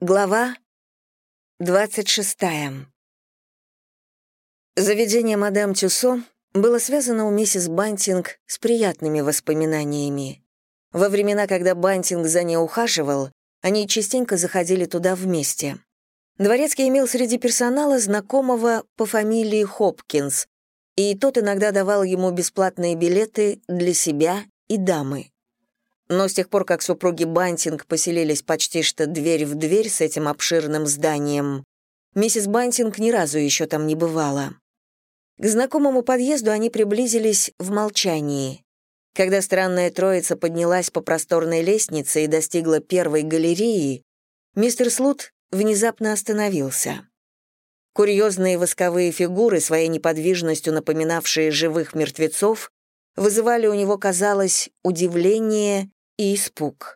Глава 26. Заведение мадам Тюссо было связано у миссис Бантинг с приятными воспоминаниями. Во времена, когда Бантинг за ней ухаживал, они частенько заходили туда вместе. Дворецкий имел среди персонала знакомого по фамилии Хопкинс, и тот иногда давал ему бесплатные билеты для себя и дамы. Но с тех пор, как супруги Бантинг поселились почти что дверь в дверь с этим обширным зданием, миссис Бантинг ни разу еще там не бывала. К знакомому подъезду они приблизились в молчании. Когда странная троица поднялась по просторной лестнице и достигла первой галереи, мистер Слут внезапно остановился. Курьезные восковые фигуры, своей неподвижностью напоминавшие живых мертвецов, вызывали у него, казалось, удивление и испуг.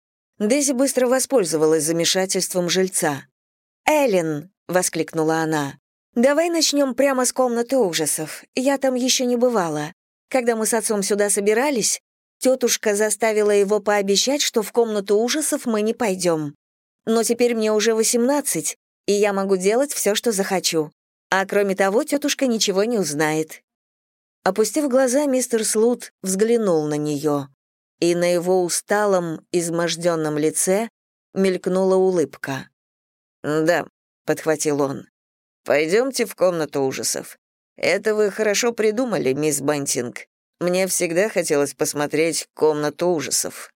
Дейзи быстро воспользовалась замешательством жильца. «Эллен!» — воскликнула она. «Давай начнем прямо с комнаты ужасов. Я там еще не бывала. Когда мы с отцом сюда собирались, тетушка заставила его пообещать, что в комнату ужасов мы не пойдем. Но теперь мне уже 18, и я могу делать все, что захочу. А кроме того, тетушка ничего не узнает». Опустив глаза, мистер Слут взглянул на нее, и на его усталом, изможденном лице мелькнула улыбка. «Да», — подхватил он, — «пойдемте в комнату ужасов. Это вы хорошо придумали, мисс Бантинг. Мне всегда хотелось посмотреть комнату ужасов».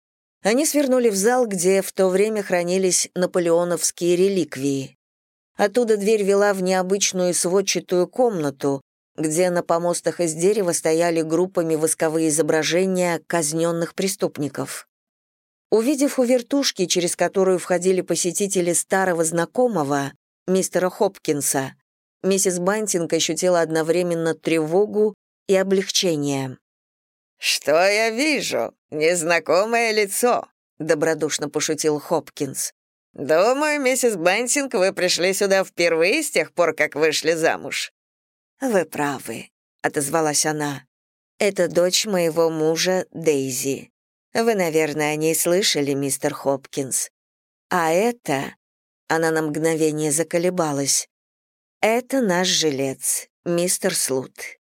Они свернули в зал, где в то время хранились наполеоновские реликвии. Оттуда дверь вела в необычную сводчатую комнату, где на помостах из дерева стояли группами восковые изображения казненных преступников. Увидев у вертушки, через которую входили посетители старого знакомого, мистера Хопкинса, миссис Бантинг ощутила одновременно тревогу и облегчение. «Что я вижу? Незнакомое лицо», — добродушно пошутил Хопкинс. «Думаю, миссис Бантинг, вы пришли сюда впервые с тех пор, как вышли замуж». «Вы правы», — отозвалась она. «Это дочь моего мужа Дейзи. Вы, наверное, о ней слышали, мистер Хопкинс. А это...» — она на мгновение заколебалась. «Это наш жилец, мистер Слут».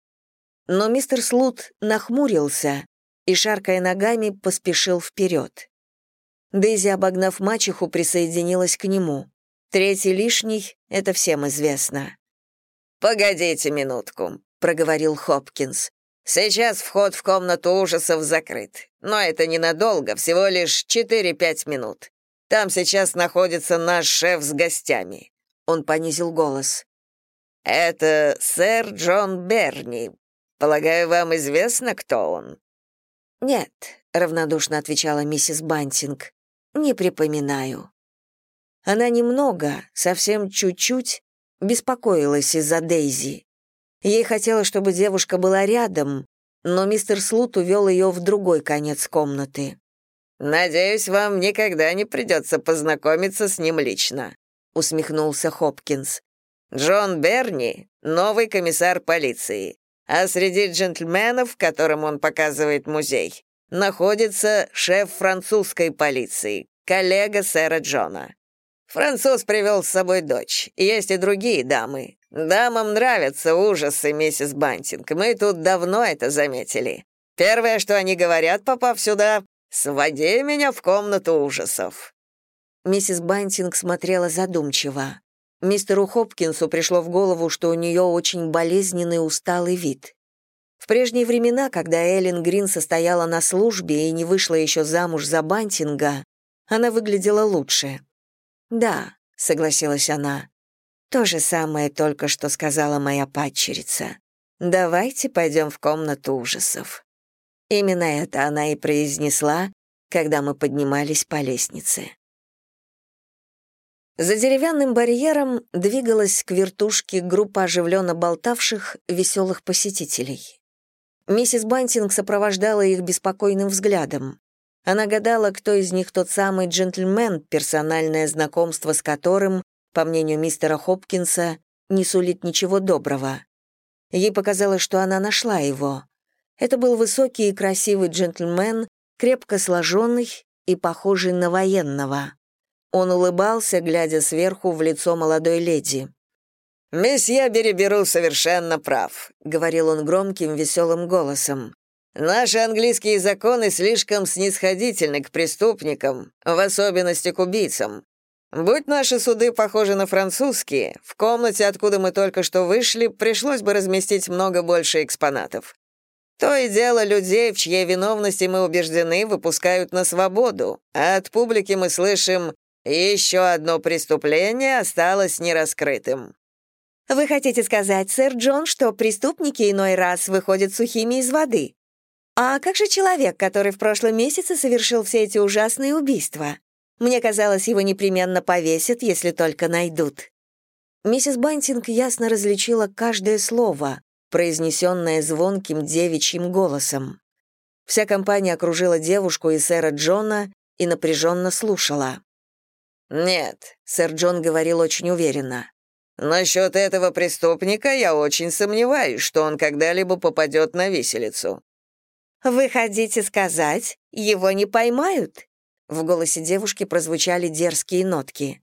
Но мистер Слут нахмурился и, шаркая ногами, поспешил вперед. Дейзи, обогнав мачеху, присоединилась к нему. Третий лишний — это всем известно. «Погодите минутку», — проговорил Хопкинс. «Сейчас вход в комнату ужасов закрыт. Но это ненадолго, всего лишь 4-5 минут. Там сейчас находится наш шеф с гостями». Он понизил голос. «Это сэр Джон Берни. Полагаю, вам известно, кто он?» «Нет», — равнодушно отвечала миссис Бантинг. «Не припоминаю». Она немного, совсем чуть-чуть, беспокоилась из-за Дейзи. Ей хотелось, чтобы девушка была рядом, но мистер Слут увел ее в другой конец комнаты. «Надеюсь, вам никогда не придется познакомиться с ним лично», — усмехнулся Хопкинс. «Джон Берни — новый комиссар полиции, а среди джентльменов, которым он показывает музей, находится шеф французской полиции, коллега сэра Джона. Француз привел с собой дочь, есть и другие дамы. Дамам нравятся ужасы, миссис Бантинг, мы тут давно это заметили. Первое, что они говорят, попав сюда, «Своди меня в комнату ужасов». Миссис Бантинг смотрела задумчиво. Мистеру Хопкинсу пришло в голову, что у нее очень болезненный усталый вид. В прежние времена, когда Эллен Грин состояла на службе и не вышла еще замуж за Бантинга, она выглядела лучше. «Да», — согласилась она, — «то же самое только что сказала моя падчерица. Давайте пойдем в комнату ужасов». Именно это она и произнесла, когда мы поднимались по лестнице. За деревянным барьером двигалась к вертушке группа оживленно болтавших, веселых посетителей. Миссис Бантинг сопровождала их беспокойным взглядом. Она гадала, кто из них тот самый джентльмен, персональное знакомство с которым, по мнению мистера Хопкинса, не сулит ничего доброго. Ей показалось, что она нашла его. Это был высокий и красивый джентльмен, крепко сложенный и похожий на военного. Он улыбался, глядя сверху в лицо молодой леди. «Месье Бериберу совершенно прав», — говорил он громким, веселым голосом. «Наши английские законы слишком снисходительны к преступникам, в особенности к убийцам. Будь наши суды похожи на французские, в комнате, откуда мы только что вышли, пришлось бы разместить много больше экспонатов. То и дело людей, в чьей виновности мы убеждены, выпускают на свободу, а от публики мы слышим «еще одно преступление осталось нераскрытым». Вы хотите сказать, сэр Джон, что преступники иной раз выходят сухими из воды? А как же человек, который в прошлом месяце совершил все эти ужасные убийства? Мне казалось, его непременно повесят, если только найдут. Миссис Бантинг ясно различила каждое слово, произнесенное звонким девичьим голосом. Вся компания окружила девушку и сэра Джона и напряженно слушала. «Нет», — сэр Джон говорил очень уверенно. «Насчет этого преступника я очень сомневаюсь, что он когда-либо попадет на виселицу». «Вы хотите сказать, его не поймают?» В голосе девушки прозвучали дерзкие нотки.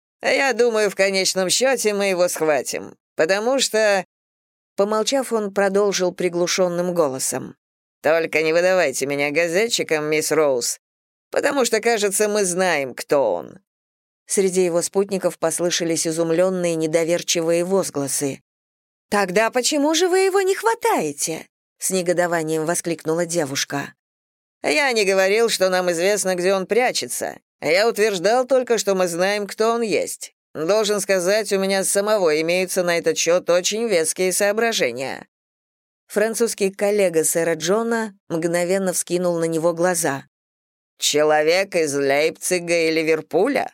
«Я думаю, в конечном счете мы его схватим, потому что...» Помолчав, он продолжил приглушенным голосом. «Только не выдавайте меня газетчикам, мисс Роуз, потому что, кажется, мы знаем, кто он». Среди его спутников послышались изумленные недоверчивые возгласы. «Тогда почему же вы его не хватаете?» — с негодованием воскликнула девушка. «Я не говорил, что нам известно, где он прячется. Я утверждал только, что мы знаем, кто он есть. Должен сказать, у меня самого имеются на этот счет очень веские соображения». Французский коллега сэра Джона мгновенно вскинул на него глаза. «Человек из Лейпцига и Ливерпуля?»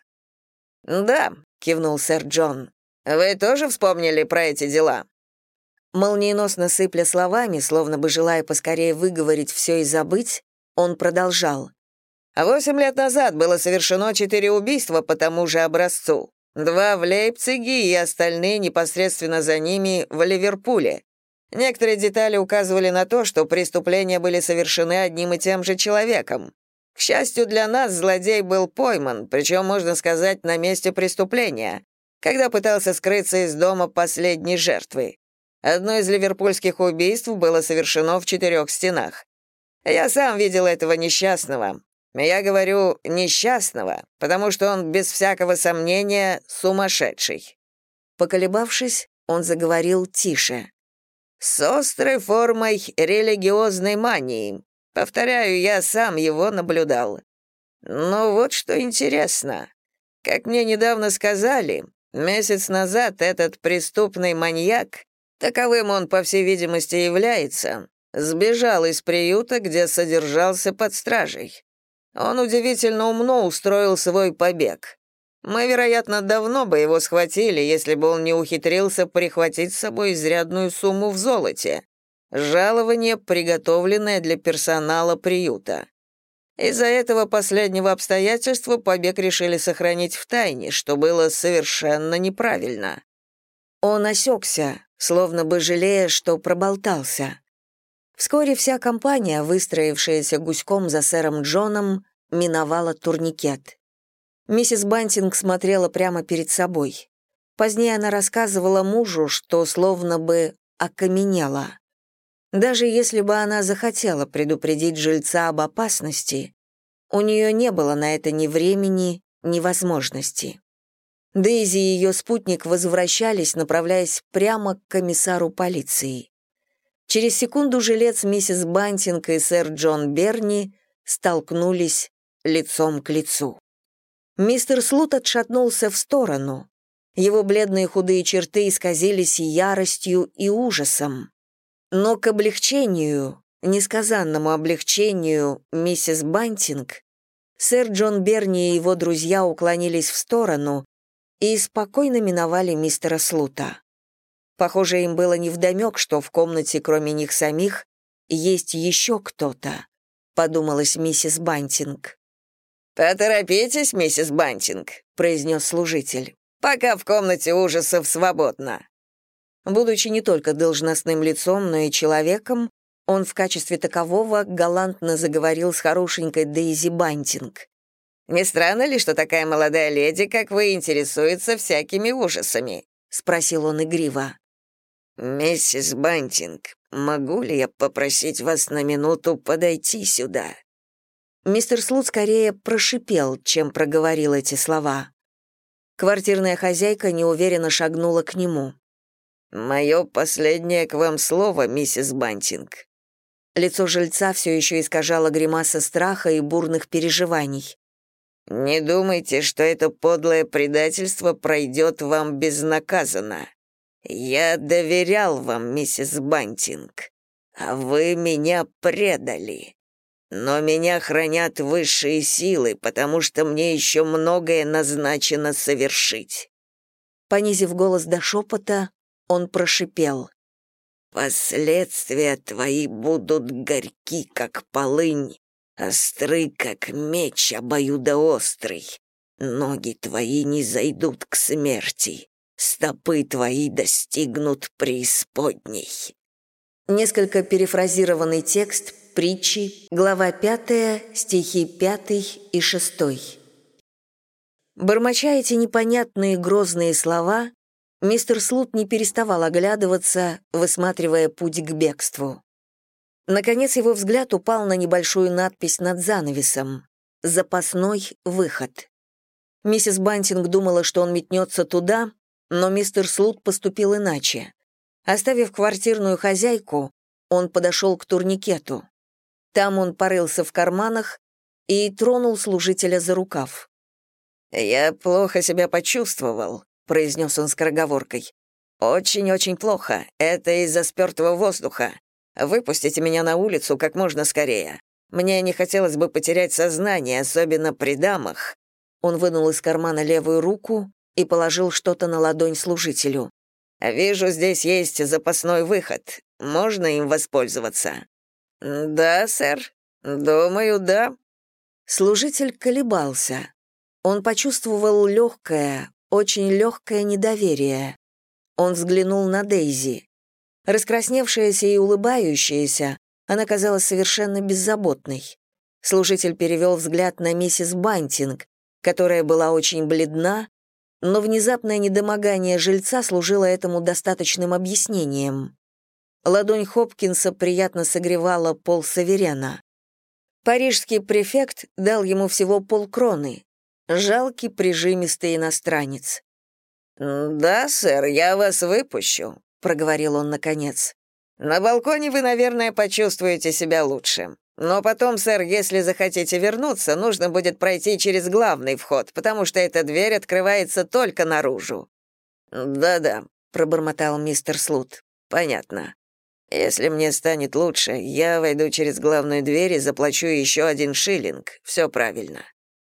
«Да», — кивнул сэр Джон. «Вы тоже вспомнили про эти дела?» Молниеносно сыпля словами, словно бы желая поскорее выговорить все и забыть, он продолжал. 8 лет назад было совершено 4 убийства по тому же образцу. 2 в Лейпциге и остальные непосредственно за ними в Ливерпуле. Некоторые детали указывали на то, что преступления были совершены одним и тем же человеком. К счастью для нас, злодей был пойман, причем, можно сказать, на месте преступления, когда пытался скрыться из дома последней жертвы. Одно из ливерпульских убийств было совершено в 4 стенах. Я сам видел этого несчастного. Я говорю «несчастного», потому что он, без всякого сомнения, сумасшедший. Поколебавшись, он заговорил тише. «С острой формой религиозной мании. Повторяю, я сам его наблюдал. Но вот что интересно. Как мне недавно сказали, месяц назад этот преступный маньяк, таковым он, по всей видимости, является, сбежал из приюта, где содержался под стражей. Он удивительно умно устроил свой побег. Мы, вероятно, давно бы его схватили, если бы он не ухитрился прихватить с собой изрядную сумму в золоте. Жалование, приготовленное для персонала приюта. Из-за этого последнего обстоятельства побег решили сохранить в тайне, что было совершенно неправильно. Он осекся, словно бы жалея, что проболтался. Вскоре вся компания, выстроившаяся гуськом за сэром Джоном, миновала турникет. Миссис Бантинг смотрела прямо перед собой. Позднее она рассказывала мужу, что словно бы окаменела. Даже если бы она захотела предупредить жильца об опасности, у нее не было на это ни времени, ни возможности. Дейзи и ее спутник возвращались, направляясь прямо к комиссару полиции. Через секунду жилец миссис Бантинг и сэр Джон Берни столкнулись лицом к лицу. Мистер Слут отшатнулся в сторону. Его бледные худые черты исказились яростью и ужасом. Но к облегчению, несказанному облегчению миссис Бантинг, сэр Джон Берни и его друзья уклонились в сторону и спокойно миновали мистера Слута. Похоже, им было невдомек, что в комнате, кроме них самих, есть еще кто-то, подумалась миссис Бантинг. «Поторопитесь, миссис Бантинг», — произнес служитель, «пока в комнате ужасов свободно». Будучи не только должностным лицом, но и человеком, он в качестве такового галантно заговорил с хорошенькой Дейзи Бантинг. Не странно ли, что такая молодая леди, как вы, интересуется всякими ужасами?» — спросил он игриво. «Миссис Бантинг, могу ли я попросить вас на минуту подойти сюда?» Мистер Слут скорее прошипел, чем проговорил эти слова. Квартирная хозяйка неуверенно шагнула к нему. «Мое последнее к вам слово, миссис Бантинг». Лицо жильца все еще искажало гримаса страха и бурных переживаний. «Не думайте, что это подлое предательство пройдет вам безнаказанно. Я доверял вам, миссис Бантинг, а вы меня предали. Но меня хранят высшие силы, потому что мне еще многое назначено совершить». Понизив голос до шепота, он прошипел. «Последствия твои будут горьки, как полынь, остры, как меч обоюдоострый. Ноги твои не зайдут к смерти, стопы твои достигнут преисподней». Несколько перефразированный текст притчи, глава 5, стихи 5 и 6. Бормоча эти непонятные грозные слова, мистер Слут не переставал оглядываться, высматривая путь к бегству. Наконец его взгляд упал на небольшую надпись над занавесом «Запасной выход». Миссис Бантинг думала, что он метнется туда, но мистер Слут поступил иначе. Оставив квартирную хозяйку, он подошел к турникету. Там он порылся в карманах и тронул служителя за рукав. «Я плохо себя почувствовал», — произнес он скороговоркой. «Очень-очень плохо. Это из-за спёртого воздуха. Выпустите меня на улицу как можно скорее. Мне не хотелось бы потерять сознание, особенно при дамах». Он вынул из кармана левую руку и положил что-то на ладонь служителю. «Вижу, здесь есть запасной выход. Можно им воспользоваться?» «Да, сэр. Думаю, да». Служитель колебался. Он почувствовал легкое, очень легкое недоверие. Он взглянул на Дейзи. Раскрасневшаяся и улыбающаяся, она казалась совершенно беззаботной. Служитель перевел взгляд на миссис Бантинг, которая была очень бледна, но внезапное недомогание жильца служило этому достаточным объяснением. Ладонь Хопкинса приятно согревала пол саверена. Парижский префект дал ему всего полкроны. Жалкий прижимистый иностранец. «Да, сэр, я вас выпущу», — проговорил он наконец. «На балконе вы, наверное, почувствуете себя лучше. Но потом, сэр, если захотите вернуться, нужно будет пройти через главный вход, потому что эта дверь открывается только наружу». «Да-да», — пробормотал мистер Слут. «Понятно. Если мне станет лучше, я войду через главную дверь и заплачу еще 1 шиллинг. Все правильно.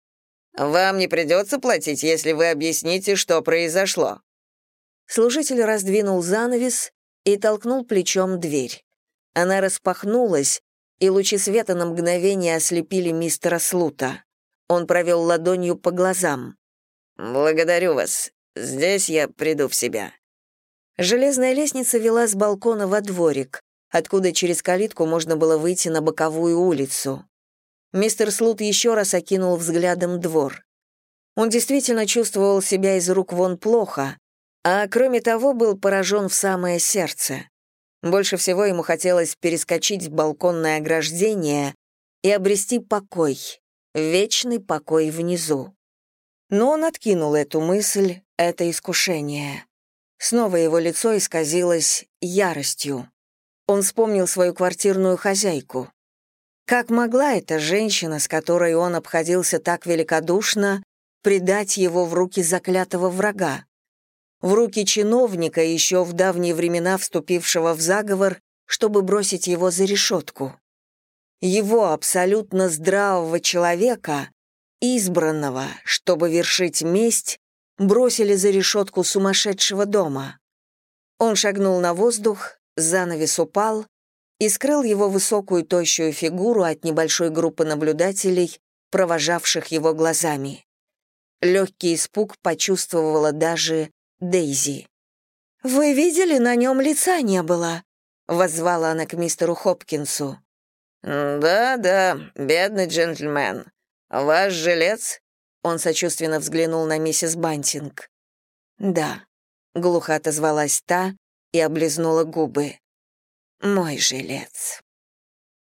Вам не придется платить, если вы объясните, что произошло». Служитель раздвинул занавес и толкнул плечом дверь. Она распахнулась, и лучи света на мгновение ослепили мистера Слута. Он провел ладонью по глазам. «Благодарю вас. Здесь я приду в себя». Железная лестница вела с балкона во дворик, откуда через калитку можно было выйти на боковую улицу. Мистер Слут еще раз окинул взглядом двор. Он действительно чувствовал себя из рук вон плохо, а кроме того был поражен в самое сердце. Больше всего ему хотелось перескочить балконное ограждение и обрести покой, вечный покой внизу. Но он откинул эту мысль, это искушение. Снова его лицо исказилось яростью. Он вспомнил свою квартирную хозяйку. Как могла эта женщина, с которой он обходился так великодушно, предать его в руки заклятого врага? В руки чиновника, еще в давние времена вступившего в заговор, чтобы бросить его за решетку. Его абсолютно здравого человека, избранного, чтобы вершить месть, бросили за решетку сумасшедшего дома. Он шагнул на воздух, занавес упал и скрыл его высокую тощую фигуру от небольшой группы наблюдателей, провожавших его глазами. Легкий испуг почувствовала даже Дейзи. «Вы видели, на нем лица не было?» — воззвала она к мистеру Хопкинсу. «Да-да, бедный джентльмен. Ваш жилец?» Он сочувственно взглянул на миссис Бантинг. «Да», — глухо отозвалась та и облизнула губы. «Мой жилец».